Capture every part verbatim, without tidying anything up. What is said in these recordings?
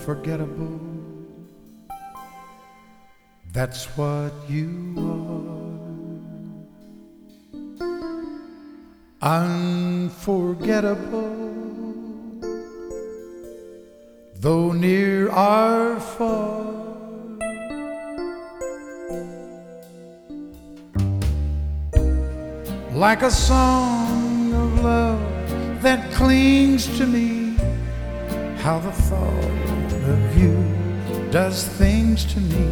unforgettable. That's what you are. Unforgettable. Though near or far, like a song of love that clings to me. How the thought of you does things to me.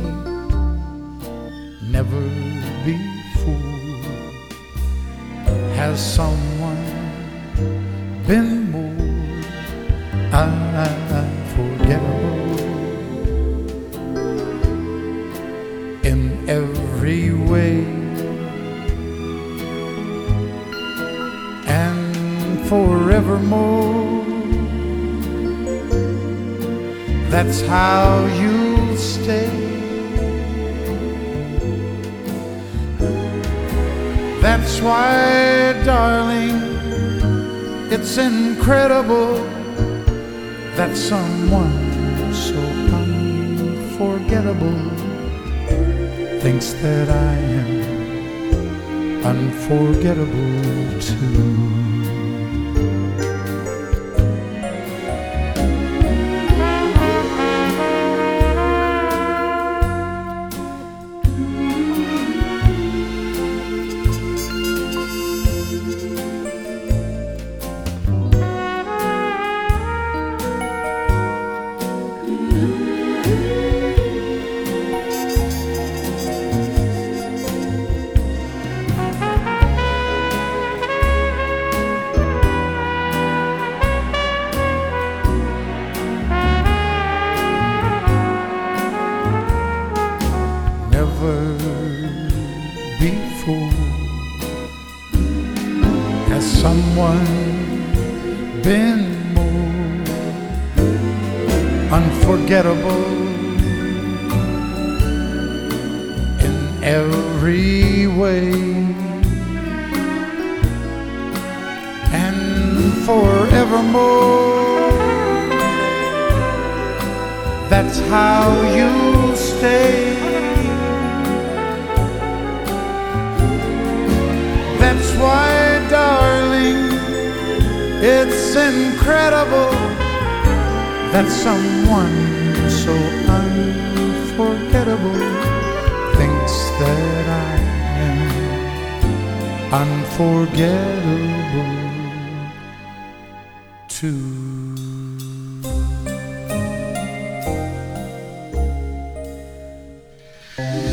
Never before has someone been more unforgettable. In every way and forevermore, that's how you'll stay. That's why, darling, it's incredible that someone so unforgettable thinks that I am unforgettable too. Before has someone been more unforgettable in every way and forevermore. That's how you'll stay. That's why, darling, it's incredible that someone so unforgettable thinks that I am unforgettable too.